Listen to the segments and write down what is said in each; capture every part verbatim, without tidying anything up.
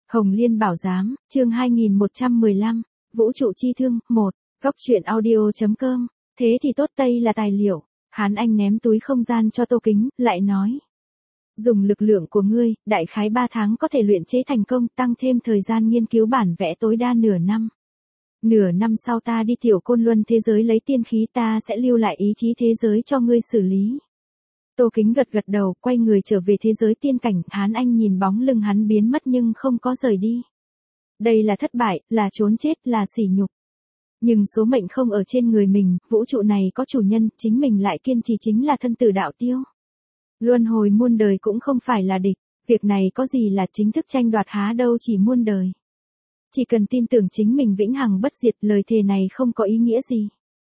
Hồng Liên Bảo Giám, chương hai nghìn một trăm mười lăm, Vũ trụ chi thương, một, Góc truyện audio chấm com, thế thì tốt Tây là tài liệu, Hán Anh ném túi không gian cho Tô Kính, lại nói. Dùng lực lượng của ngươi, đại khái ba tháng có thể luyện chế thành công, tăng thêm thời gian nghiên cứu bản vẽ tối đa nửa năm. Nửa năm sau ta đi tiểu côn luân thế giới lấy tiên khí, ta sẽ lưu lại ý chí thế giới cho ngươi xử lý. Tô Kính gật gật đầu, quay người trở về thế giới tiên cảnh, Hán Anh nhìn bóng lưng hắn biến mất nhưng không có rời đi. Đây là thất bại, là trốn chết, là sỉ nhục. Nhưng số mệnh không ở trên người mình, vũ trụ này có chủ nhân, chính mình lại kiên trì chính là thân tử đạo tiêu. Luân hồi muôn đời cũng không phải là địch, việc này có gì là chính thức tranh đoạt há đâu chỉ muôn đời. Chỉ cần tin tưởng chính mình vĩnh hằng bất diệt, lời thề này không có ý nghĩa gì.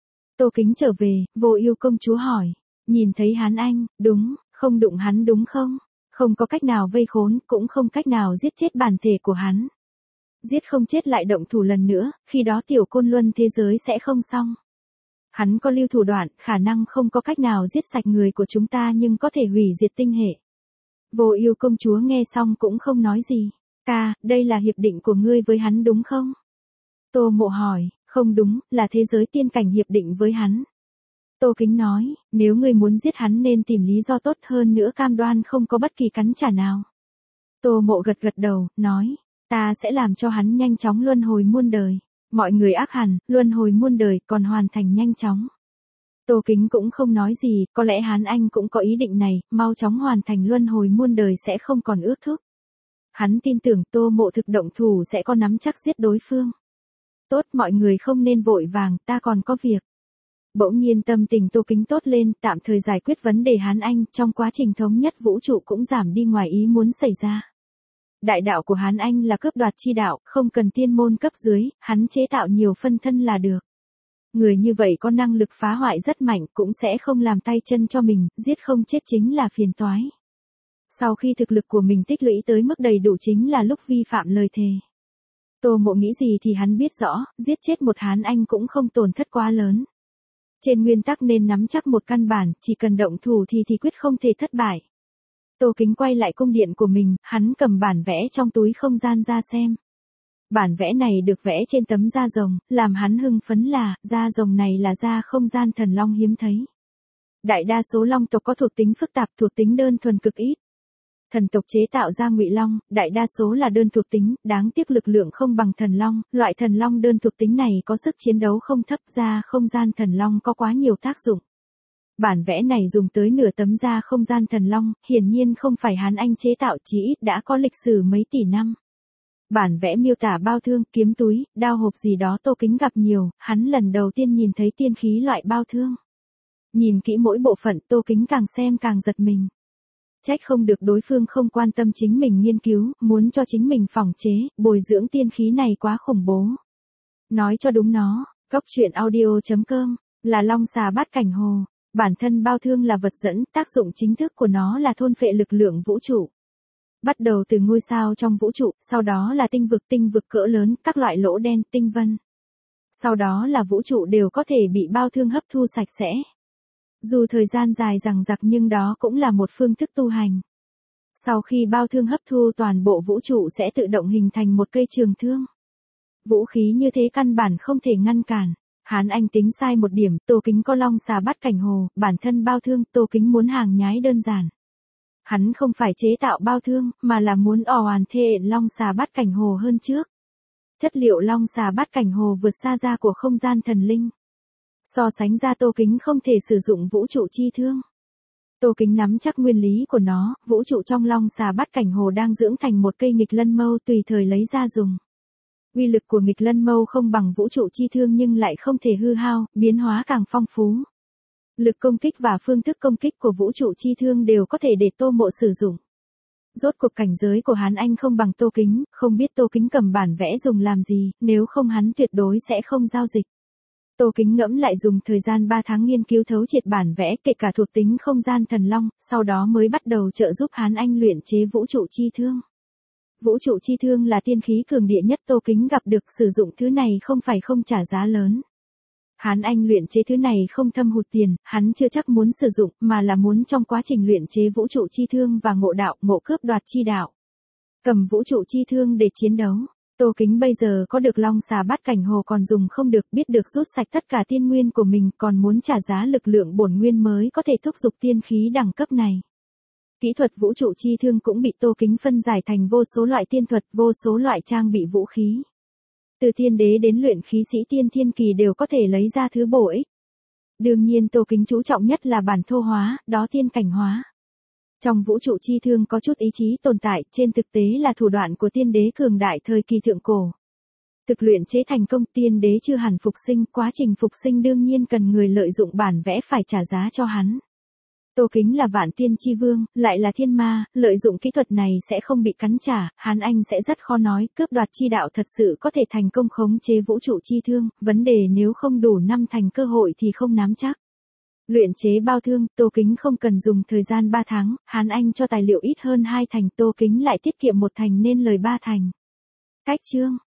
Tô Kính trở về, Vô Ưu công chúa hỏi. Nhìn thấy Hán Anh, đúng, không đụng hắn đúng không? Không có cách nào vây khốn, cũng không cách nào giết chết bản thể của hắn. Giết không chết lại động thủ lần nữa, khi đó tiểu côn luân thế giới sẽ không xong. Hắn có lưu thủ đoạn, khả năng không có cách nào giết sạch người của chúng ta nhưng có thể hủy diệt tinh hệ. Vô Ưu công chúa nghe xong cũng không nói gì. Ca, đây là hiệp định của ngươi với hắn đúng không? Tô Mộ hỏi, không đúng, là thế giới tiên cảnh hiệp định với hắn. Tô Kính nói, nếu ngươi muốn giết hắn nên tìm lý do tốt hơn nữa, cam đoan không có bất kỳ cắn trả nào. Tô Mộ gật gật đầu, nói, ta sẽ làm cho hắn nhanh chóng luân hồi muôn đời. Mọi người ác hẳn, luân hồi muôn đời còn hoàn thành nhanh chóng. Tô Kính cũng không nói gì, có lẽ Hán Anh cũng có ý định này, mau chóng hoàn thành luân hồi muôn đời sẽ không còn ước thúc. Hắn tin tưởng Tô Mộ thực động thủ sẽ có nắm chắc giết đối phương. Tốt, mọi người không nên vội vàng, ta còn có việc. Bỗng nhiên tâm tình Tô Kính tốt lên, tạm thời giải quyết vấn đề Hán Anh, trong quá trình thống nhất vũ trụ cũng giảm đi ngoài ý muốn xảy ra. Đại đạo của Hán Anh là cướp đoạt chi đạo, không cần tiên môn cấp dưới, hắn chế tạo nhiều phân thân là được. Người như vậy có năng lực phá hoại rất mạnh, cũng sẽ không làm tay chân cho mình, giết không chết chính là phiền toái. Sau khi thực lực của mình tích lũy tới mức đầy đủ chính là lúc vi phạm lời thề. Tô Mộ nghĩ gì thì hắn biết rõ, giết chết một Hán Anh cũng không tổn thất quá lớn. Trên nguyên tắc nên nắm chắc một căn bản, chỉ cần động thủ thì thì quyết không thể thất bại. Tô Kính quay lại cung điện của mình, hắn cầm bản vẽ trong túi không gian ra xem. Bản vẽ này được vẽ trên tấm da rồng, làm hắn hưng phấn là, da rồng này là da không gian thần long hiếm thấy. Đại đa số long tộc có thuộc tính phức tạp, thuộc tính đơn thuần cực ít. Thần tộc chế tạo ra Ngụy Long, đại đa số là đơn thuộc tính, đáng tiếc lực lượng không bằng thần long, loại thần long đơn thuộc tính này có sức chiến đấu không thấp, da không gian thần long có quá nhiều tác dụng. Bản vẽ này dùng tới nửa tấm da không gian thần long, hiển nhiên không phải Hán Anh chế tạo, chí ít đã có lịch sử mấy tỷ năm. Bản vẽ miêu tả bao thương, kiếm túi, đao hộp gì đó Tô Kính gặp nhiều, hắn lần đầu tiên nhìn thấy tiên khí loại bao thương. Nhìn kỹ mỗi bộ phận Tô Kính càng xem càng giật mình. Trách không được đối phương không quan tâm chính mình nghiên cứu, muốn cho chính mình phỏng chế, bồi dưỡng tiên khí này quá khủng bố. Nói cho đúng nó, Góc truyện audio chấm com, là long xà bát cảnh hồ. Bản thân bao thương là vật dẫn, tác dụng chính thức của nó là thôn phệ lực lượng vũ trụ. Bắt đầu từ ngôi sao trong vũ trụ, sau đó là tinh vực, tinh vực cỡ lớn, các loại lỗ đen, tinh vân. Sau đó là vũ trụ đều có thể bị bao thương hấp thu sạch sẽ. Dù thời gian dài dằng dặc nhưng đó cũng là một phương thức tu hành. Sau khi bao thương hấp thu toàn bộ vũ trụ sẽ tự động hình thành một cây trường thương. Vũ khí như thế căn bản không thể ngăn cản. Hán Anh tính sai một điểm, Tô Kính có long xà bát cảnh hồ, bản thân bao thương, Tô Kính muốn hàng nhái đơn giản. Hắn không phải chế tạo bao thương, mà là muốn ò hoàn thê long xà bát cảnh hồ hơn trước. Chất liệu long xà bát cảnh hồ vượt xa ra của không gian thần linh. So sánh ra Tô Kính không thể sử dụng vũ trụ chi thương. Tô Kính nắm chắc nguyên lý của nó, vũ trụ trong long xà bát cảnh hồ đang dưỡng thành một cây nghịch lân mâu tùy thời lấy ra dùng. Uy lực của nghịch lân mâu không bằng vũ trụ chi thương nhưng lại không thể hư hao, biến hóa càng phong phú. Lực công kích và phương thức công kích của vũ trụ chi thương đều có thể để Tô Mộ sử dụng. Rốt cuộc cảnh giới của Hán Anh không bằng Tô Kính, không biết Tô Kính cầm bản vẽ dùng làm gì, nếu không hắn tuyệt đối sẽ không giao dịch. Tô Kính ngẫm lại dùng thời gian ba tháng nghiên cứu thấu triệt bản vẽ kể cả thuộc tính không gian thần long, sau đó mới bắt đầu trợ giúp Hán Anh luyện chế vũ trụ chi thương. Vũ trụ chi thương là tiên khí cường địa nhất Tô Kính gặp được, sử dụng thứ này không phải không trả giá lớn. Hán Anh luyện chế thứ này không thâm hụt tiền, hắn chưa chắc muốn sử dụng, mà là muốn trong quá trình luyện chế vũ trụ chi thương và ngộ đạo, ngộ cướp đoạt chi đạo. cầm vũ trụ chi thương để chiến đấu. Tô Kính bây giờ có được long xà bát cảnh hồ còn dùng không được, biết được rút sạch tất cả tiên nguyên của mình, còn muốn trả giá lực lượng bổn nguyên mới có thể thúc giục tiên khí đẳng cấp này. Kỹ thuật vũ trụ chi thương cũng bị Tô Kính phân giải thành vô số loại tiên thuật, vô số loại trang bị vũ khí. Từ tiên đế đến luyện khí sĩ tiên thiên kỳ đều có thể lấy ra thứ bổ ích. Đương nhiên Tô Kính chú trọng nhất là bản thô hóa, đó tiên cảnh hóa. Trong vũ trụ chi thương có chút ý chí tồn tại, trên thực tế là thủ đoạn của tiên đế cường đại thời kỳ thượng cổ. Thực luyện chế thành công, tiên đế chưa hẳn phục sinh, quá trình phục sinh đương nhiên cần người lợi dụng bản vẽ phải trả giá cho hắn. Tô Kính là vạn tiên chi vương, lại là thiên ma, lợi dụng kỹ thuật này sẽ không bị cắn trả, Hán Anh sẽ rất khó nói, cướp đoạt chi đạo thật sự có thể thành công khống chế vũ trụ chi thương, vấn đề nếu không đủ năm thành cơ hội thì không nắm chắc. Luyện chế bao thương, Tô Kính không cần dùng thời gian ba tháng, Hán Anh cho tài liệu ít hơn hai thành, Tô Kính lại tiết kiệm một thành nên lời ba thành. Cách chương